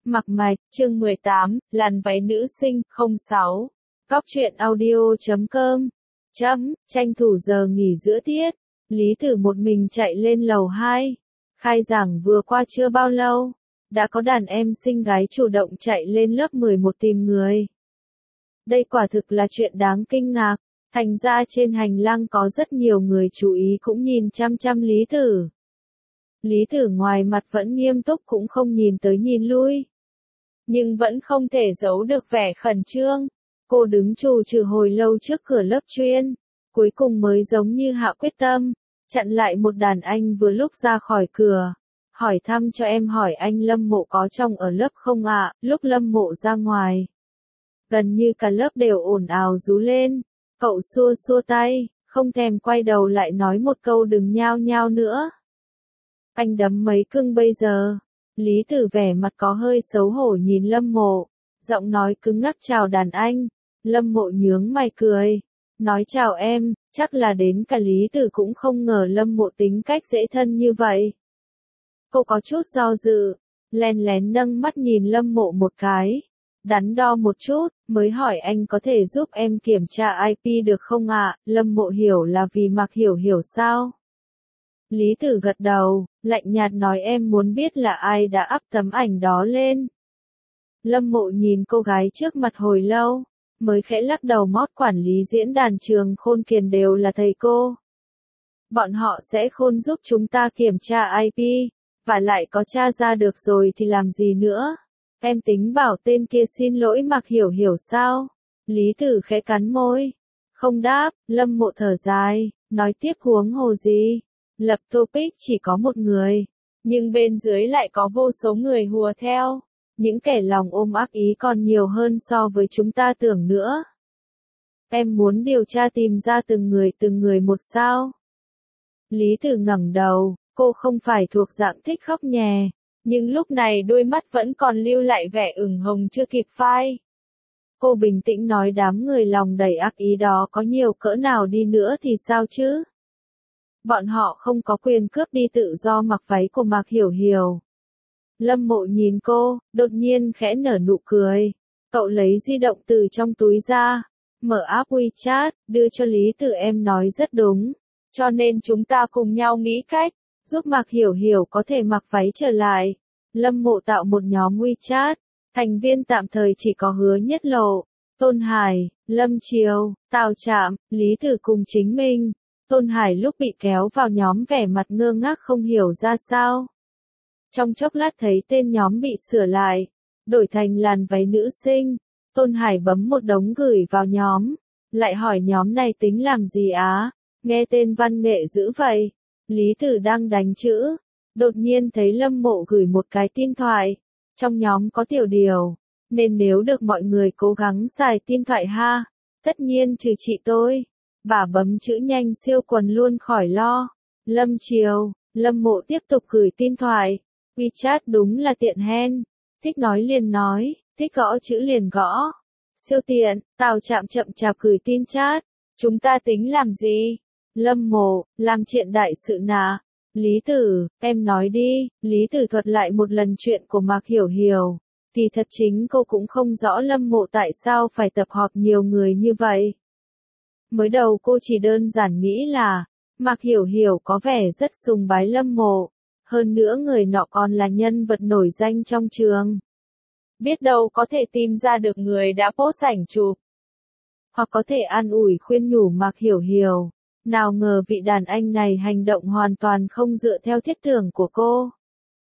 Mặc mạch, chương 18, làn váy nữ sinh, 06. Cóc truyện audio.com. Tranh thủ giờ nghỉ giữa tiết. Lý Tử một mình chạy lên lầu 2. Khai giảng vừa qua chưa bao lâu. Đã có đàn em xinh gái chủ động chạy lên lớp 11 tìm người. Đây quả thực là chuyện đáng kinh ngạc. Thành ra trên hành lang có rất nhiều người chú ý cũng nhìn chăm chăm Lý Tử. Lý Tử ngoài mặt vẫn nghiêm túc cũng không nhìn tới nhìn lui. Nhưng vẫn không thể giấu được vẻ khẩn trương. Cô đứng trù trừ hồi lâu trước cửa lớp chuyên. Cuối cùng mới giống như hạ quyết tâm. Chặn lại một đàn anh vừa lúc ra khỏi cửa. Hỏi thăm cho em hỏi anh Lâm Mộ có trong ở lớp không ạ? Lúc Lâm Mộ ra ngoài. Gần như cả lớp đều ồn ào rú lên. Cậu xua xua tay, không thèm quay đầu lại nói một câu đừng nhao nhao nữa. Anh đấm mấy cưng bây giờ. Lý Tử vẻ mặt có hơi xấu hổ nhìn Lâm Mộ. Giọng nói cứng ngắc chào đàn anh. Lâm Mộ nhướng mày cười. Nói chào em, chắc là đến cả Lý Tử cũng không ngờ Lâm Mộ tính cách dễ thân như vậy. Cô có chút do dự. Lén lén nâng mắt nhìn Lâm Mộ một cái. Đắn đo một chút, mới hỏi anh có thể giúp em kiểm tra IP được không ạ? Lâm Mộ hiểu là vì Mạc Hiểu Hiểu sao? Lý Tử gật đầu, lạnh nhạt nói em muốn biết là ai đã up tấm ảnh đó lên. Lâm Mộ nhìn cô gái trước mặt hồi lâu, mới khẽ lắc đầu mót quản lý diễn đàn trường Khôn Kiền đều là thầy cô. Bọn họ sẽ khôn giúp chúng ta kiểm tra IP, và lại có tra ra được rồi thì làm gì nữa? Em tính bảo tên kia xin lỗi Mạc Hiểu Hiểu sao? Lý Tử khẽ cắn môi. Không đáp, Lâm Mộ thở dài, nói tiếp huống hồ gì. Lập topic chỉ có một người, nhưng bên dưới lại có vô số người hùa theo. Những kẻ lòng ôm ác ý còn nhiều hơn so với chúng ta tưởng nữa. Em muốn điều tra tìm ra từng người một sao? Lý Tử ngẩng đầu, cô không phải thuộc dạng thích khóc nhè. Nhưng lúc này đôi mắt vẫn còn lưu lại vẻ ửng hồng chưa kịp phai. Cô bình tĩnh nói đám người lòng đầy ác ý đó có nhiều cỡ nào đi nữa thì sao chứ? Bọn họ không có quyền cướp đi tự do mặc váy của Mạc Hiểu Hiểu. Lâm Mộ nhìn cô, đột nhiên khẽ nở nụ cười. Cậu lấy di động từ trong túi ra, mở app WeChat, đưa cho Lý Tử em nói rất đúng. Cho nên chúng ta cùng nhau nghĩ cách. Giúp Mạc Hiểu Hiểu có thể mặc váy trở lại. Lâm Mộ tạo một nhóm WeChat. Thành viên tạm thời chỉ có Hứa Nhất Lộ, Tôn Hải, Lâm Triều, Tào Trạm, Lý Tử cùng chính mình. Tôn Hải lúc bị kéo vào nhóm vẻ mặt ngơ ngác không hiểu ra sao. Trong chốc lát thấy tên nhóm bị sửa lại, đổi thành làn váy nữ sinh. Tôn Hải bấm một đống gửi vào nhóm. Lại hỏi nhóm này tính làm gì á? Nghe tên văn nghệ dữ vậy. Lý Tử đang đánh chữ, đột nhiên thấy Lâm Mộ gửi một cái tin thoại. Trong nhóm có Tiểu Điều, nên nếu được mọi người cố gắng xài tin thoại ha. Tất nhiên trừ chị tôi. Bà bấm chữ nhanh siêu quần luôn khỏi lo. Lâm Triều, Lâm Mộ tiếp tục gửi tin thoại. WeChat đúng là tiện hen. Thích nói liền nói, thích gõ chữ liền gõ. Siêu tiện. Tào Trạm chậm chạp gửi tin chat. Chúng ta tính làm gì? Lâm Mộ, làm chuyện đại sự nà. Lý Tử, em nói đi. Lý Tử thuật lại một lần chuyện của Mạc Hiểu Hiểu. Thì thật chính cô cũng không rõ Lâm Mộ tại sao phải tập họp nhiều người như vậy. Mới đầu cô chỉ đơn giản nghĩ là, Mạc Hiểu Hiểu có vẻ rất sùng bái Lâm Mộ. Hơn nữa người nọ còn là nhân vật nổi danh trong trường. Biết đâu có thể tìm ra được người đã post ảnh chụp. Hoặc có thể an ủi khuyên nhủ Mạc Hiểu Hiểu. Nào ngờ vị đàn anh này hành động hoàn toàn không dựa theo thiết tưởng của cô.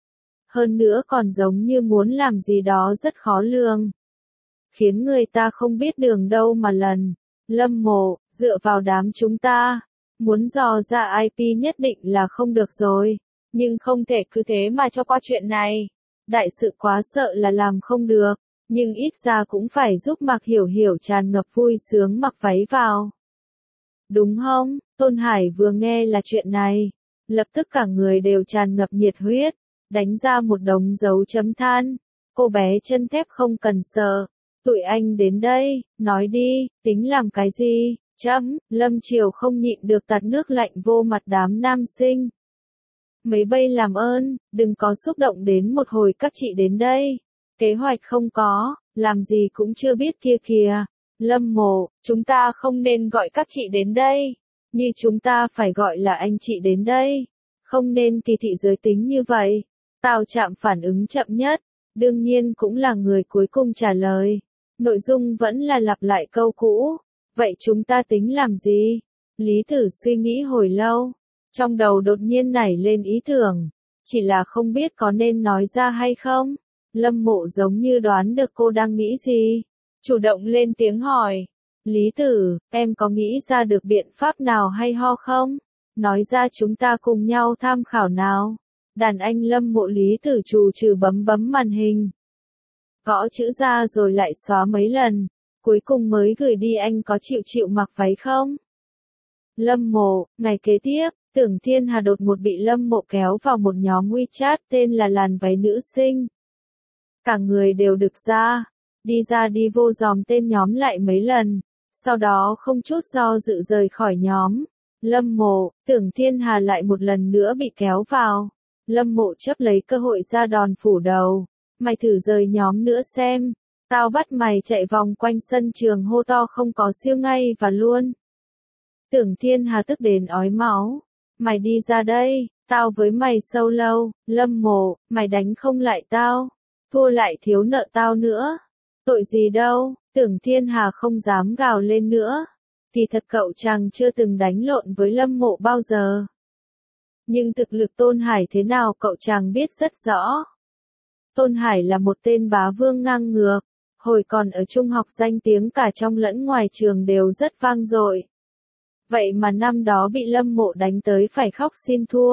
Hơn nữa còn giống như muốn làm gì đó rất khó lường. Khiến người ta không biết đường đâu mà lần. Lâm Mộ, dựa vào đám chúng ta. Muốn dò ra IP nhất định là không được rồi. Nhưng không thể cứ thế mà cho qua chuyện này. Đại sự quá sợ là làm không được. Nhưng ít ra cũng phải giúp Mạc Hiểu Hiểu tràn ngập vui sướng mặc váy vào. Đúng không? Tôn Hải vừa nghe là chuyện này. Lập tức cả người đều tràn ngập nhiệt huyết. Đánh ra một đống dấu chấm than. Cô bé chân thép không cần sợ. Tụi anh đến đây, nói đi, tính làm cái gì? Lâm Triều không nhịn được tạt nước lạnh vô mặt đám nam sinh. Mấy bay làm ơn, đừng có xúc động đến một hồi các chị đến đây. Kế hoạch không có, làm gì cũng chưa biết kia kìa. Lâm Mộ, chúng ta không nên gọi các chị đến đây. Như chúng ta phải gọi là anh chị đến đây. Không nên kỳ thị giới tính như vậy. Tào Trạm phản ứng chậm nhất, đương nhiên cũng là người cuối cùng trả lời. Nội dung vẫn là lặp lại câu cũ. Vậy chúng ta tính làm gì? Lý Tử suy nghĩ hồi lâu. Trong đầu đột nhiên nảy lên ý tưởng. Chỉ là không biết có nên nói ra hay không. Lâm Mộ giống như đoán được cô đang nghĩ gì. Chủ động lên tiếng hỏi. Lý Tử, em có nghĩ ra được biện pháp nào hay ho không? Nói ra chúng ta cùng nhau tham khảo nào. Đàn anh Lâm Mộ Lý Tử trù trừ bấm màn hình. Gõ chữ ra rồi lại xóa mấy lần. Cuối cùng mới gửi đi anh có chịu mặc váy không? Lâm Mộ, ngày kế tiếp, Tưởng Thiên Hà đột ngột bị Lâm Mộ kéo vào một nhóm WeChat tên là Làn Váy Nữ Sinh. Cả người đều đực ra, đi vô dòm tên nhóm lại mấy lần, sau đó không chút do dự rời khỏi nhóm. Lâm Mộ, Tưởng Thiên Hà lại một lần nữa bị kéo vào. Lâm Mộ chấp lấy cơ hội ra đòn phủ đầu. Mày thử rời nhóm nữa xem. Tao bắt mày chạy vòng quanh sân trường hô to không có siêu ngay và luôn. Tưởng Thiên Hà tức đến ói máu. Mày đi ra đây, tao với mày solo. Lâm Mộ, mày đánh không lại tao. Thua lại thiếu nợ tao nữa. Tội gì đâu, Tưởng Thiên Hà không dám gào lên nữa. Kỳ thật cậu chàng chưa từng đánh lộn với Lâm Mộ bao giờ. Nhưng thực lực Tôn Hải thế nào cậu chàng biết rất rõ. Tôn Hải là một tên bá vương ngang ngược. Hồi còn ở trung học danh tiếng cả trong lẫn ngoài trường đều rất vang dội. Vậy mà năm đó bị Lâm Mộ đánh tới phải khóc xin thua.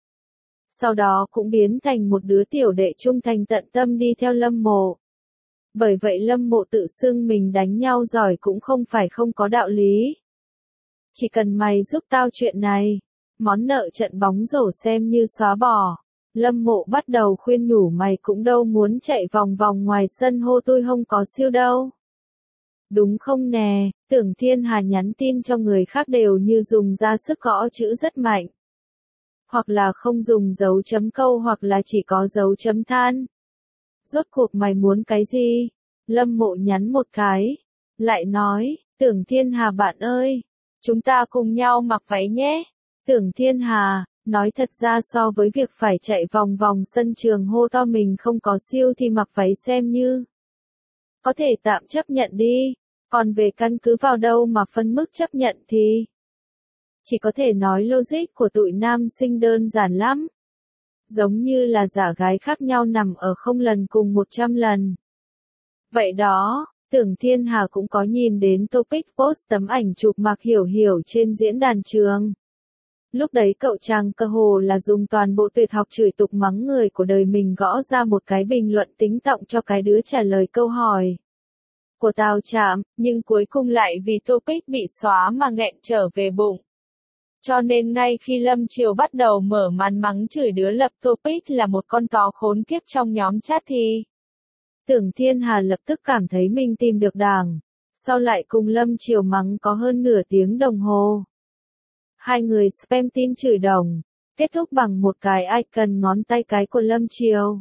Sau đó cũng biến thành một đứa tiểu đệ trung thành tận tâm đi theo Lâm Mộ. Bởi vậy Lâm Mộ tự xưng mình đánh nhau giỏi cũng không phải không có đạo lý. Chỉ cần mày giúp tao chuyện này, món nợ trận bóng rổ xem như xóa bỏ. Lâm Mộ bắt đầu khuyên nhủ mày cũng đâu muốn chạy vòng vòng ngoài sân hô tôi không có siêu đâu. Đúng không nè, Tưởng Thiên Hà nhắn tin cho người khác đều như dùng ra sức gõ chữ rất mạnh. Hoặc là không dùng dấu chấm câu hoặc là chỉ có dấu chấm than. Rốt cuộc mày muốn cái gì? Lâm Mộ nhắn một cái. Lại nói, Tưởng Thiên Hà bạn ơi, chúng ta cùng nhau mặc váy nhé. Tưởng Thiên Hà, nói thật ra so với việc phải chạy vòng vòng sân trường hô to mình không có siêu thì mặc váy xem như có thể tạm chấp nhận đi. Còn về căn cứ vào đâu mà phân mức chấp nhận thì chỉ có thể nói logic của tụi nam sinh đơn giản lắm. Giống như là giả gái khác nhau nằm ở không lần cùng 100 lần. Vậy đó, Tưởng Thiên Hà cũng có nhìn đến topic post tấm ảnh chụp Mạc Hiểu Hiểu trên diễn đàn trường. Lúc đấy cậu chàng cơ hồ là dùng toàn bộ tuyệt học chửi tục mắng người của đời mình gõ ra một cái bình luận tính tọng cho cái đứa trả lời câu hỏi của Tào Trạm, nhưng cuối cùng lại vì topic bị xóa mà nghẹn trở về bụng. Cho nên ngay khi Lâm Triều bắt đầu mở màn mắng chửi đứa lập topic là một con chó khốn kiếp trong nhóm chat thì Tưởng Thiên Hà lập tức cảm thấy mình tìm được đàng. Sau lại cùng Lâm Triều mắng có hơn nửa tiếng đồng hồ. Hai người spam tin chửi đồng, kết thúc bằng một cái icon ngón tay cái của Lâm Triều.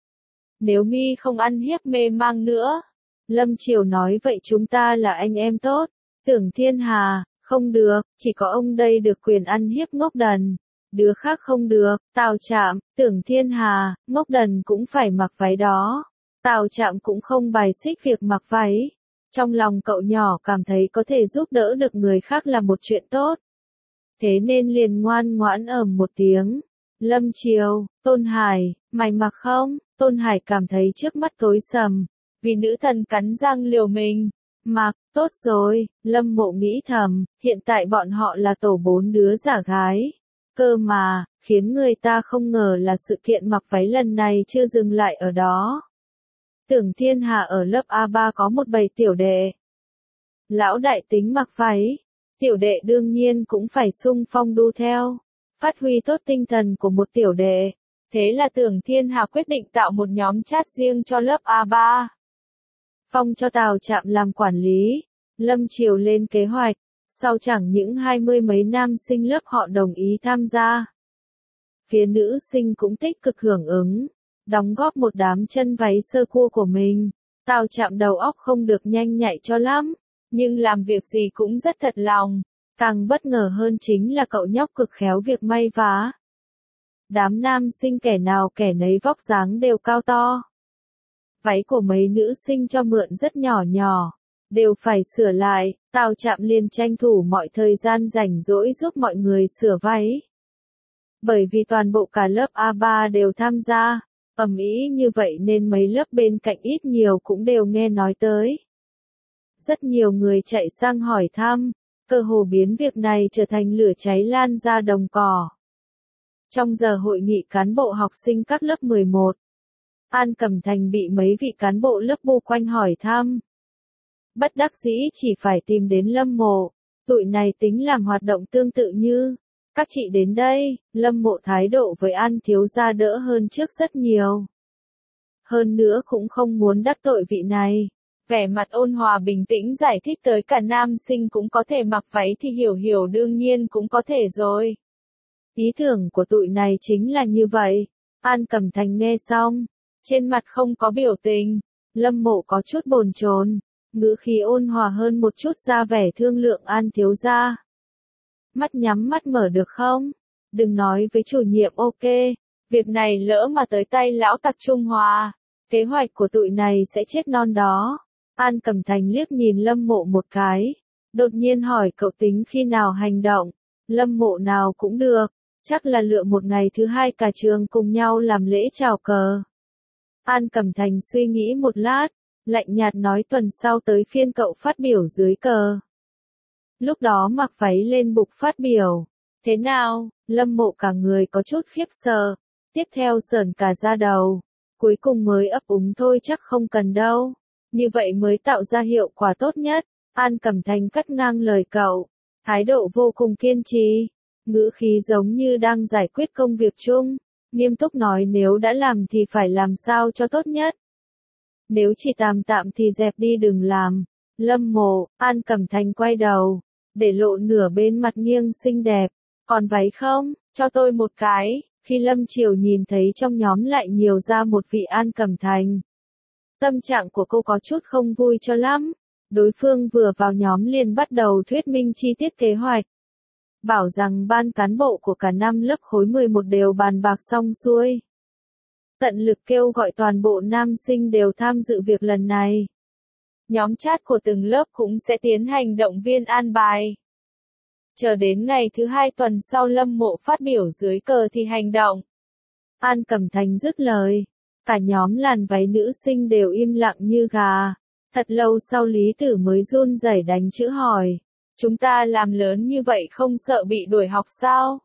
Nếu mi không ăn hiếp mê mang nữa. Lâm Triều nói vậy chúng ta là anh em tốt. Tưởng Thiên Hà, không được, chỉ có ông đây được quyền ăn hiếp ngốc đần. Đứa khác không được. Tào Trạm, Tưởng Thiên Hà, ngốc đần cũng phải mặc váy đó. Tào Trạm cũng không bài xích việc mặc váy. Trong lòng cậu nhỏ cảm thấy có thể giúp đỡ được người khác là một chuyện tốt. Thế nên liền ngoan ngoãn ầm một tiếng. Lâm Triều, Tôn Hải, mày mặc không? Tôn Hải cảm thấy trước mắt tối sầm. Vì nữ thần cắn răng liều mình. Mặc, tốt rồi, Lâm Mộ nghĩ thầm, hiện tại bọn họ là tổ 4 đứa giả gái. Cơ mà, khiến người ta không ngờ là sự kiện mặc váy lần này chưa dừng lại ở đó. Tưởng Thiên Hà ở lớp A3 có một bầy tiểu đệ. Lão đại tính mặc váy. Tiểu đệ đương nhiên cũng phải xung phong đu theo. Phát huy tốt tinh thần của một tiểu đệ. Thế là Tưởng Thiên Hà quyết định tạo một nhóm chat riêng cho lớp A3. Phong cho Tào Trạm làm quản lý. Lâm Triều lên kế hoạch. Sau chẳng những 20 mấy nam sinh lớp họ đồng ý tham gia. Phía nữ sinh cũng tích cực hưởng ứng. đóng góp một đám chân váy sơ cua của mình. Tao chạm đầu óc không được nhanh nhạy cho lắm, nhưng làm việc gì cũng rất thật lòng. Càng bất ngờ hơn chính là cậu nhóc cực khéo việc may vá. Đám nam sinh kẻ nào kẻ nấy vóc dáng đều cao to. Váy của mấy nữ sinh cho mượn rất nhỏ nhỏ, đều phải sửa lại, Tao chạm liền tranh thủ mọi thời gian rảnh rỗi giúp mọi người sửa váy. Bởi vì toàn bộ cả lớp A3 đều tham gia, ầm ĩ như vậy nên mấy lớp bên cạnh ít nhiều cũng đều nghe nói tới. Rất nhiều người chạy sang hỏi thăm, cơ hồ biến việc này trở thành lửa cháy lan ra đồng cỏ. Trong giờ hội nghị cán bộ học sinh các lớp 11, An Cẩm Thành bị mấy vị cán bộ lớp bu quanh hỏi thăm. Bất đắc dĩ chỉ phải tìm đến Lâm Mộ, tụi này tính làm hoạt động tương tự như, các chị đến đây. Lâm Mộ thái độ với An thiếu gia đỡ hơn trước rất nhiều. Hơn nữa cũng không muốn đắc tội vị này. Vẻ mặt ôn hòa bình tĩnh giải thích tới cả nam sinh cũng có thể mặc váy thì hiểu hiểu đương nhiên cũng có thể rồi. Ý tưởng của tụi này chính là như vậy. An Cẩm Thành nghe xong, trên mặt không có biểu tình. Lâm Mộ có chút bồn chồn, ngữ khí ôn hòa hơn một chút ra vẻ thương lượng An thiếu gia. Mắt nhắm mắt mở được không? Đừng nói với chủ nhiệm ok, việc này lỡ mà tới tay lão tặc Trung Hòa, kế hoạch của tụi này sẽ chết non đó. An Cẩm Thành liếc nhìn Lâm Mộ một cái, đột nhiên hỏi cậu tính khi nào hành động. Lâm Mộ nào cũng được, chắc là lựa một ngày thứ hai cả trường cùng nhau làm lễ chào cờ. An Cẩm Thành suy nghĩ một lát, lạnh nhạt nói tuần sau tới phiên cậu phát biểu dưới cờ. Lúc đó mặc váy lên bục phát biểu. Thế nào? Lâm Mộ cả người có chút khiếp sợ, tiếp theo sởn cả da đầu, cuối cùng mới ấp úng thôi chắc không cần đâu. Như vậy mới tạo ra hiệu quả tốt nhất. An Cẩm Thành cắt ngang lời cậu, thái độ vô cùng kiên trì, ngữ khí giống như đang giải quyết công việc chung, nghiêm túc nói nếu đã làm thì phải làm sao cho tốt nhất. Nếu chỉ tạm tạm thì dẹp đi đừng làm. Lâm Mộ, An Cẩm Thành quay đầu, để lộ nửa bên mặt nghiêng xinh đẹp. Còn váy không, cho tôi một cái. Khi Lâm Triều nhìn thấy trong nhóm lại nhiều ra một vị An Cẩm Thành, tâm trạng của cô có chút không vui cho lắm. Đối phương vừa vào nhóm liền bắt đầu thuyết minh chi tiết kế hoạch. Bảo rằng ban cán bộ của cả năm lớp khối 11 đều bàn bạc xong xuôi. Tận lực kêu gọi toàn bộ nam sinh đều tham dự việc lần này. Nhóm chat của từng lớp cũng sẽ tiến hành động viên an bài. Chờ đến ngày thứ hai tuần sau Lâm Mộ phát biểu dưới cờ thì hành động. An Cẩm Thành dứt lời. Cả nhóm làn váy nữ sinh đều im lặng như gà. Thật lâu sau Lý Tử mới run rẩy đánh chữ hỏi. Chúng ta làm lớn như vậy không sợ bị đuổi học sao?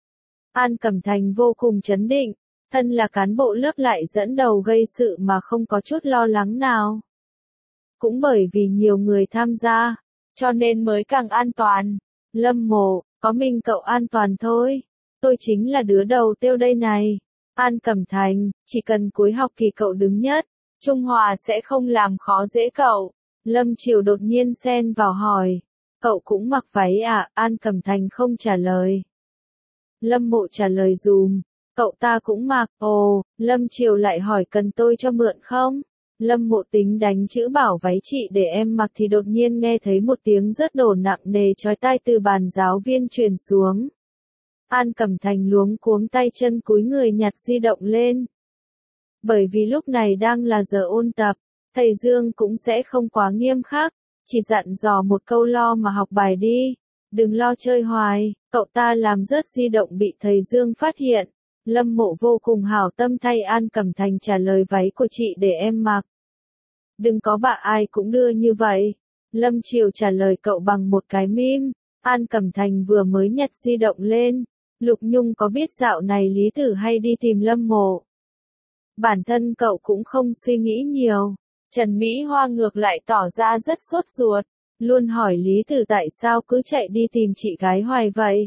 An Cẩm Thành vô cùng chấn định. Thân là cán bộ lớp lại dẫn đầu gây sự mà không có chút lo lắng nào. Cũng bởi vì nhiều người tham gia, cho nên mới càng an toàn. Lâm Mộ, có mình cậu an toàn thôi. Tôi chính là đứa đầu tiêu đây này. An Cẩm Thành, chỉ cần cuối học kỳ cậu đứng nhất, Trung Hòa sẽ không làm khó dễ cậu. Lâm Triều đột nhiên xen vào hỏi. Cậu cũng mặc váy à? An Cẩm Thành không trả lời. Lâm Mộ trả lời dùm. Cậu ta cũng mặc. Ồ, Lâm Triều lại hỏi cần tôi cho mượn không? Lâm Mộ tính đánh chữ bảo váy chị để em mặc thì đột nhiên nghe thấy một tiếng rớt đổ nặng nề chói tai từ bàn giáo viên truyền xuống. An Cẩm Thành luống cuống tay chân cúi người nhặt di động lên. Bởi vì lúc này đang là giờ ôn tập, thầy Dương cũng sẽ không quá nghiêm khắc, chỉ dặn dò một câu lo mà học bài đi, đừng lo chơi hoài. Cậu ta làm rớt di động bị thầy Dương phát hiện. Lâm Mộ vô cùng hảo tâm thay An Cẩm Thành trả lời váy của chị để em mặc. Đừng có bạ ai cũng đưa như vậy. Lâm Triều trả lời cậu bằng một cái mím. An Cẩm Thành vừa mới nhặt di động lên. Lục Nhung có biết dạo này Lý Tử hay đi tìm Lâm Mộ. Bản thân cậu cũng không suy nghĩ nhiều. Trần Mỹ Hoa ngược lại tỏ ra rất sốt ruột. Luôn hỏi Lý Tử tại sao cứ chạy đi tìm chị gái hoài vậy.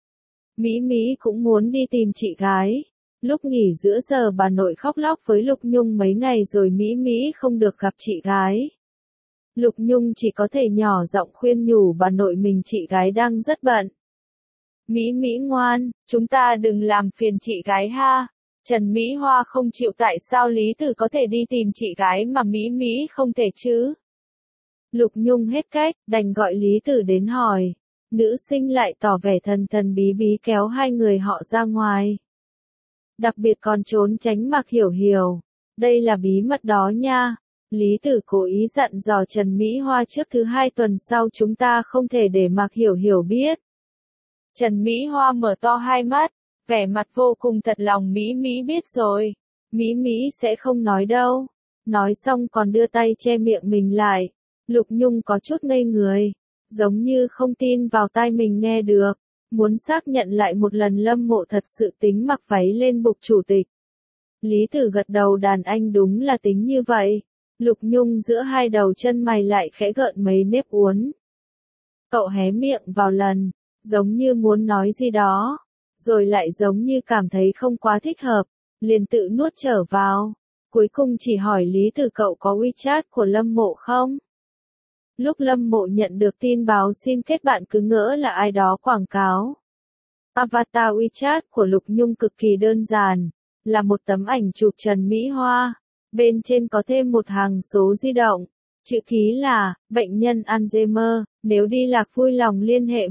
Mỹ Mỹ cũng muốn đi tìm chị gái. Lúc nghỉ giữa giờ bà nội khóc lóc với Lục Nhung mấy ngày rồi Mỹ Mỹ không được gặp chị gái. Lục Nhung chỉ có thể nhỏ giọng khuyên nhủ bà nội mình chị gái đang rất bận. Mỹ Mỹ ngoan, chúng ta đừng làm phiền chị gái ha. Trần Mỹ Hoa không chịu tại sao Lý Tử có thể đi tìm chị gái mà Mỹ Mỹ không thể chứ? Lục Nhung hết cách, đành gọi Lý Tử đến hỏi. Nữ sinh lại tỏ vẻ thần thần bí bí kéo hai người họ ra ngoài. Đặc biệt còn trốn tránh Mạc Hiểu Hiểu. Đây là bí mật đó nha. Lý Tử cố ý dặn dò Trần Mỹ Hoa trước thứ 2 tuần sau chúng ta không thể để Mạc Hiểu Hiểu biết. Trần Mỹ Hoa mở to hai mắt, vẻ mặt vô cùng thật lòng. Mỹ Mỹ biết rồi. Mỹ Mỹ sẽ không nói đâu. Nói xong còn đưa tay che miệng mình lại. Lục Nhung có chút ngây người. Giống như không tin vào tai mình nghe được. Muốn xác nhận lại một lần Lâm Mộ thật sự tính mặc váy lên bục chủ tịch. Lý Tử gật đầu, đàn anh đúng là tính như vậy. Lục Nhung giữa hai đầu chân mày lại khẽ gợn mấy nếp uốn. Cậu hé miệng vào lần, giống như muốn nói gì đó, rồi lại giống như cảm thấy không quá thích hợp, liền tự nuốt trở vào. Cuối cùng chỉ hỏi Lý Tử cậu có WeChat của Lâm Mộ không? Lúc Lâm Mộ nhận được tin báo xin kết bạn cứ ngỡ là ai đó quảng cáo. Avatar WeChat của Lục Nhung cực kỳ đơn giản, là một tấm ảnh chụp Trần Mỹ Hoa. Bên trên có thêm một hàng số di động. Chữ ký là, bệnh nhân Alzheimer, nếu đi lạc vui lòng liên hệ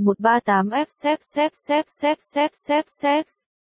138F.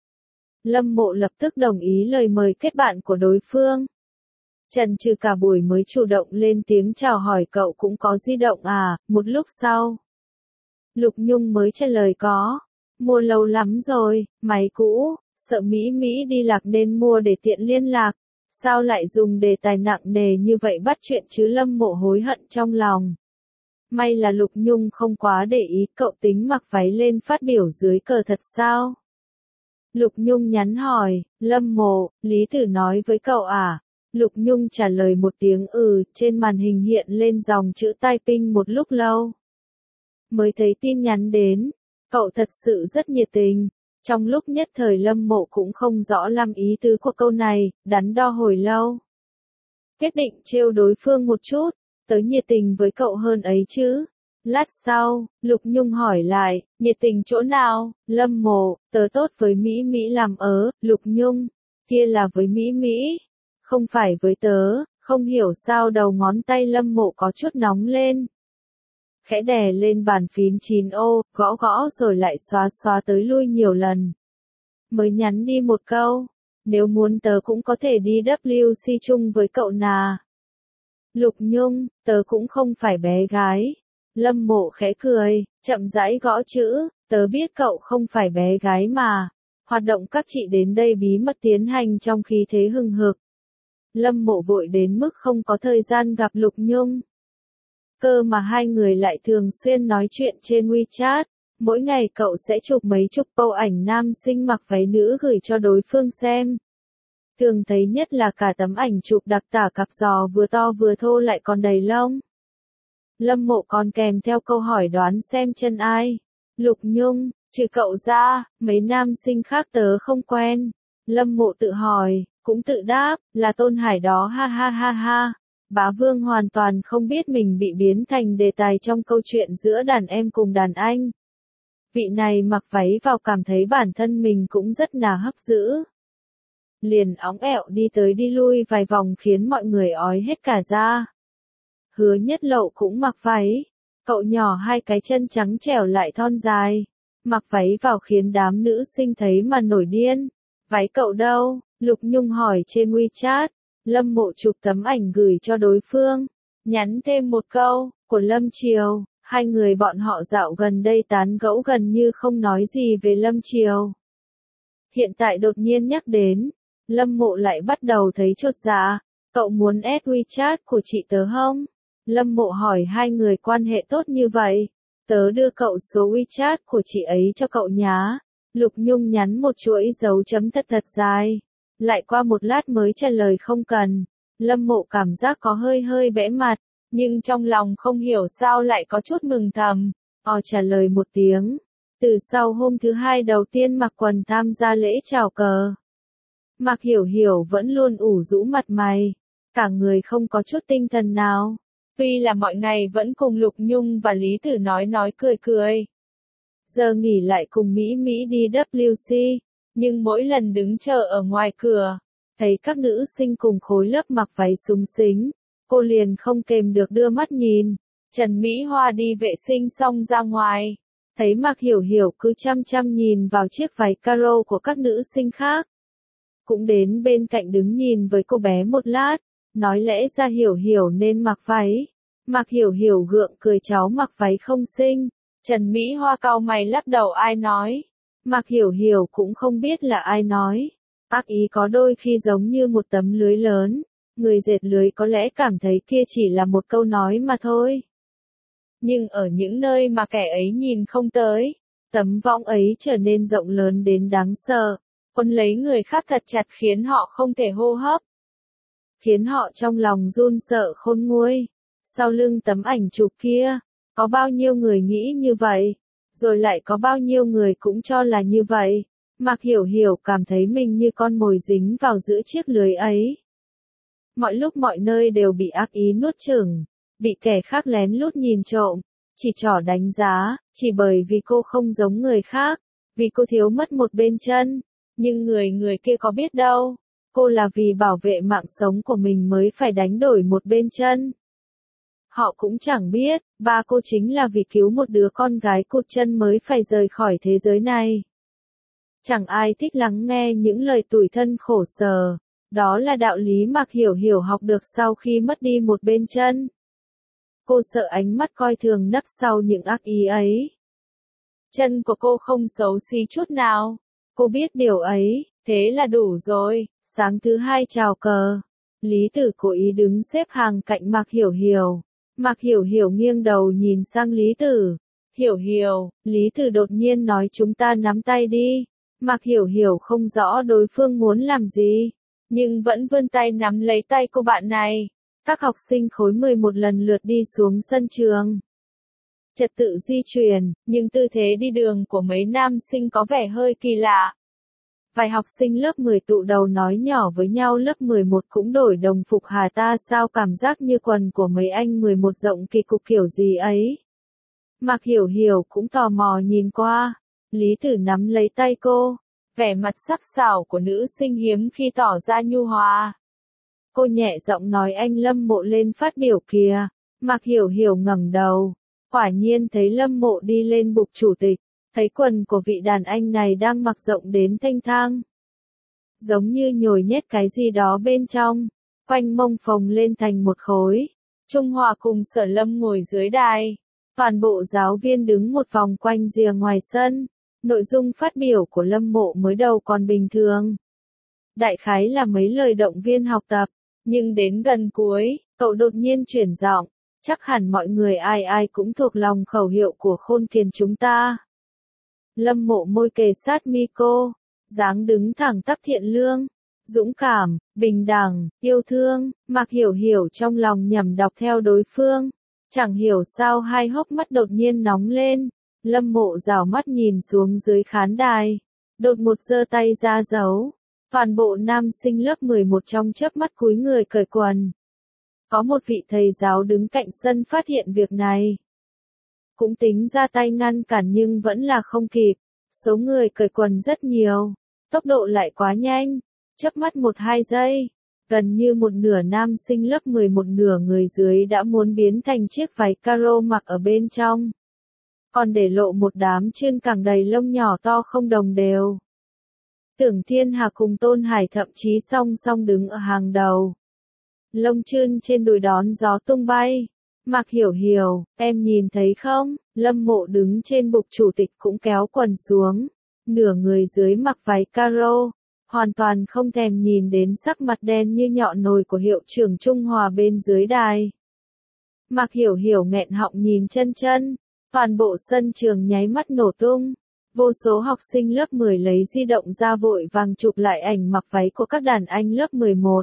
Lâm Mộ lập tức đồng ý lời mời kết bạn của đối phương. Trần Trừ cả buổi mới chủ động lên tiếng chào hỏi cậu cũng có di động à, một lúc sau. Lục Nhung mới trả lời có. Mua lâu lắm rồi, máy cũ, sợ Mỹ Mỹ đi lạc nên mua để tiện liên lạc. Sao lại dùng đề tài nặng nề như vậy bắt chuyện chứ? Lâm Mộ hối hận trong lòng. May là Lục Nhung không quá để ý, cậu tính mặc váy lên phát biểu dưới cờ thật sao? Lục Nhung nhắn hỏi, Lâm Mộ, Lý Tử nói với cậu à? Lục Nhung trả lời một tiếng trên màn hình hiện lên dòng chữ typing một lúc lâu. Mới thấy tin nhắn đến, cậu thật sự rất nhiệt tình. Trong lúc nhất thời Lâm Mộ cũng không rõ lắm ý tứ của câu này, đắn đo hồi lâu. Quyết định trêu đối phương một chút, tớ nhiệt tình với cậu hơn ấy chứ. Lát sau, Lục Nhung hỏi lại, nhiệt tình chỗ nào? Lâm Mộ, tớ tốt với Mỹ Mỹ làm Lục Nhung, kia là với Mỹ Mỹ, không phải với tớ. Không hiểu sao đầu ngón tay Lâm Mộ có chút nóng lên. Khẽ đè lên bàn phím 9 ô, gõ gõ rồi lại xóa tới lui nhiều lần. Mới nhắn đi một câu, nếu muốn tớ cũng có thể đi WC chung với cậu nà. Lục Nhung, tớ cũng không phải bé gái. Lâm Mộ khẽ cười, chậm rãi gõ chữ, tớ biết cậu không phải bé gái mà. Hoạt động các chị đến đây bí mật tiến hành trong khí thế hừng hực. Lâm Mộ vội đến mức không có thời gian gặp Lục Nhung. Cơ mà hai người lại thường xuyên nói chuyện trên WeChat, mỗi ngày cậu sẽ chụp mấy chục bầu ảnh nam sinh mặc váy nữ gửi cho đối phương xem. Thường thấy nhất là cả tấm ảnh chụp đặc tả cặp giò vừa to vừa thô lại còn đầy lông. Lâm Mộ còn kèm theo câu hỏi đoán xem chân ai. Lục Nhung, trừ cậu ra, mấy nam sinh khác tớ không quen. Lâm Mộ tự hỏi, cũng tự đáp, là Tôn Hải đó ha ha ha ha. Bá Vương hoàn toàn không biết mình bị biến thành đề tài trong câu chuyện giữa đàn em cùng đàn anh. Vị này mặc váy vào cảm thấy bản thân mình cũng rất là hấp dẫn. Liền óng ẹo đi tới đi lui vài vòng khiến mọi người ói hết cả da. Hứa Nhất Lậu cũng mặc váy. Cậu nhỏ hai cái chân trắng trẻo lại thon dài. Mặc váy vào khiến đám nữ sinh thấy mà nổi điên. Váy cậu đâu? Lục Nhung hỏi trên WeChat. Lâm Mộ chụp tấm ảnh gửi cho đối phương. Nhắn thêm một câu, của Lâm Triều. Hai người bọn họ dạo gần đây tán gẫu gần như không nói gì về Lâm Triều. Hiện tại đột nhiên nhắc đến. Lâm Mộ lại bắt đầu thấy chột dạ. Cậu muốn add WeChat của chị tớ không? Lâm Mộ hỏi hai người quan hệ tốt như vậy. Tớ đưa cậu số WeChat của chị ấy cho cậu nhá. Lục Nhung nhắn một chuỗi dấu chấm thật dài. Lại qua một lát mới trả lời không cần. Lâm Mộ cảm giác có hơi bẽ mặt, nhưng trong lòng không hiểu sao lại có chút mừng thầm. Trả lời một tiếng. Từ sau hôm thứ hai đầu tiên mặc quần tham gia lễ chào cờ, Mạc Hiểu Hiểu vẫn luôn ủ rũ mặt mày, cả người không có chút tinh thần nào. Tuy là mọi ngày vẫn cùng Lục Nhung và Lý Tử nói cười. Giờ nghỉ lại cùng Mỹ Mỹ đi WC. Nhưng mỗi lần đứng chờ ở ngoài cửa, thấy các nữ sinh cùng khối lớp mặc váy xúng xính, cô liền không kềm được đưa mắt nhìn. Trần Mỹ Hoa đi vệ sinh xong ra ngoài, thấy Mạc Hiểu Hiểu cứ chăm chăm nhìn vào chiếc váy caro của các nữ sinh khác. Cũng đến bên cạnh đứng nhìn với cô bé một lát, nói lẽ ra Hiểu Hiểu nên mặc váy. Mạc Hiểu Hiểu gượng cười cháu mặc váy không xinh. Trần Mỹ Hoa cau mày lắc đầu ai nói. Mạc Hiểu Hiểu cũng không biết là ai nói. Ác ý có đôi khi giống như một tấm lưới lớn. Người dệt lưới có lẽ cảm thấy kia chỉ là một câu nói mà thôi. Nhưng ở những nơi mà kẻ ấy nhìn không tới, tấm võng ấy trở nên rộng lớn đến đáng sợ, quấn lấy người khác thật chặt khiến họ không thể hô hấp. Khiến họ trong lòng run sợ khôn nguôi. Sau lưng tấm ảnh chụp kia, có bao nhiêu người nghĩ như vậy, rồi lại có bao nhiêu người cũng cho là như vậy. Mạc Hiểu Hiểu cảm thấy mình như con mồi dính vào giữa chiếc lưới ấy. Mọi lúc mọi nơi đều bị ác ý nuốt chửng, bị kẻ khác lén lút nhìn trộm, chỉ trỏ đánh giá, chỉ bởi vì cô không giống người khác, vì cô thiếu mất một bên chân. Nhưng người kia có biết đâu, cô là vì bảo vệ mạng sống của mình mới phải đánh đổi một bên chân. Họ cũng chẳng biết, ba cô chính là vì cứu một đứa con gái cụt chân mới phải rời khỏi thế giới này. Chẳng ai thích lắng nghe những lời tủi thân khổ sở. Đó là đạo lý Mạc Hiểu Hiểu học được sau khi mất đi một bên chân. Cô sợ ánh mắt coi thường nấp sau những ác ý ấy. Chân của cô không xấu xí chút nào. Cô biết điều ấy, thế là đủ rồi. Sáng thứ hai chào cờ. Lý Tử cố ý đứng xếp hàng cạnh Mạc Hiểu Hiểu. Mạc Hiểu Hiểu nghiêng đầu nhìn sang Lý Tử. Hiểu Hiểu, Lý Tử đột nhiên nói chúng ta nắm tay đi. Mạc Hiểu Hiểu không rõ đối phương muốn làm gì, nhưng vẫn vươn tay nắm lấy tay cô bạn này. Các học sinh khối 11 lần lượt đi xuống sân trường. Trật tự di chuyển, nhưng tư thế đi đường của mấy nam sinh có vẻ hơi kỳ lạ. Vài học sinh lớp 10 tụ đầu nói nhỏ với nhau lớp 11 cũng đổi đồng phục hà ta sao cảm giác như quần của mấy anh 11 rộng kỳ cục kiểu gì ấy. Mạc Hiểu Hiểu cũng tò mò nhìn qua. Lý Tử nắm lấy tay cô. Vẻ mặt sắc sảo của nữ sinh hiếm khi tỏ ra nhu hòa. Cô nhẹ giọng nói anh Lâm Mộ lên phát biểu kìa. Mạc Hiểu Hiểu ngẩng đầu. Quả nhiên thấy Lâm Mộ đi lên bục chủ tịch. Thấy quần của vị đàn anh này đang mặc rộng đến thanh thang. Giống như nhồi nhét cái gì đó bên trong. Quanh mông phồng lên thành một khối. Trung Hòa cùng Sở Lâm ngồi dưới đài. Toàn bộ giáo viên đứng một vòng quanh rìa ngoài sân. Nội dung phát biểu của Lâm Mộ mới đầu còn bình thường. Đại khái là mấy lời động viên học tập. Nhưng đến gần cuối, cậu đột nhiên chuyển giọng. Chắc hẳn mọi người ai ai cũng thuộc lòng khẩu hiệu của khôn kiền chúng ta. Lâm Mộ môi kề sát mi cô. Dáng đứng thẳng tắp thiện lương. Dũng cảm, bình đẳng, yêu thương. Mạc Hiểu Hiểu trong lòng nhẩm đọc theo đối phương. Chẳng hiểu sao hai hốc mắt đột nhiên nóng lên. Lâm Mộ rảo mắt nhìn xuống dưới khán đài. Đột một giơ tay ra dấu. Toàn bộ nam sinh lớp 11 trong chớp mắt cúi người cởi quần. Có một vị thầy giáo đứng cạnh sân phát hiện việc này. Cũng tính ra tay ngăn cản nhưng vẫn là không kịp. Số người cởi quần rất nhiều. Tốc độ lại quá nhanh. Chớp mắt 1-2 giây. Gần như một nửa nam sinh lớp 11 nửa người dưới đã muốn biến thành chiếc váy caro mặc ở bên trong. Còn để lộ một đám chân cẳng đầy lông nhỏ to không đồng đều. Tưởng Thiên Hà cùng Tôn Hải thậm chí song song đứng ở hàng đầu. Lông chưn trên đùi đón gió tung bay. Mạc Hiểu Hiểu, em nhìn thấy không? Lâm Mộ đứng trên bục chủ tịch cũng kéo quần xuống. Nửa người dưới mặc váy caro. Hoàn toàn không thèm nhìn đến sắc mặt đen như nhọn nồi của hiệu trưởng Trung Hòa bên dưới đài. Mạc Hiểu Hiểu nghẹn họng nhìn chân. Toàn bộ sân trường nháy mắt nổ tung. Vô số học sinh lớp 10 lấy di động ra vội vàng chụp lại ảnh mặc váy của các đàn anh lớp 11.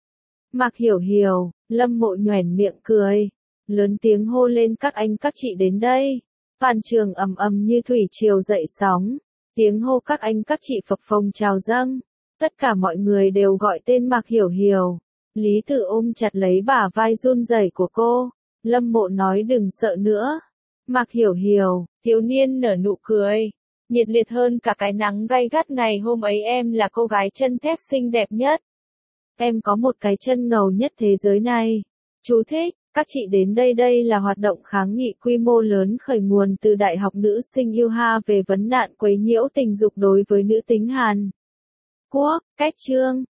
Mạc Hiểu Hiểu, Lâm Mộ nhoẻn miệng cười. Lớn tiếng hô lên các anh các chị đến đây. Toàn trường ầm ầm như thủy triều dậy sóng. Tiếng hô các anh các chị phập phồng trào dâng. Tất cả mọi người đều gọi tên Mạc Hiểu Hiểu. Lý Tử ôm chặt lấy bả vai run rẩy của cô. Lâm Mộ nói đừng sợ nữa. Mạc Hiểu Hiểu, thiếu niên nở nụ cười. Nhiệt liệt hơn cả cái nắng gay gắt ngày hôm ấy, em là cô gái chân thép xinh đẹp nhất. Em có một cái chân ngầu nhất thế giới này. Chú thích, các chị đến đây. Đây là hoạt động kháng nghị quy mô lớn khởi nguồn từ Đại học Nữ sinh Yuha về vấn nạn quấy nhiễu tình dục đối với nữ tính Hàn Quốc. Cách chương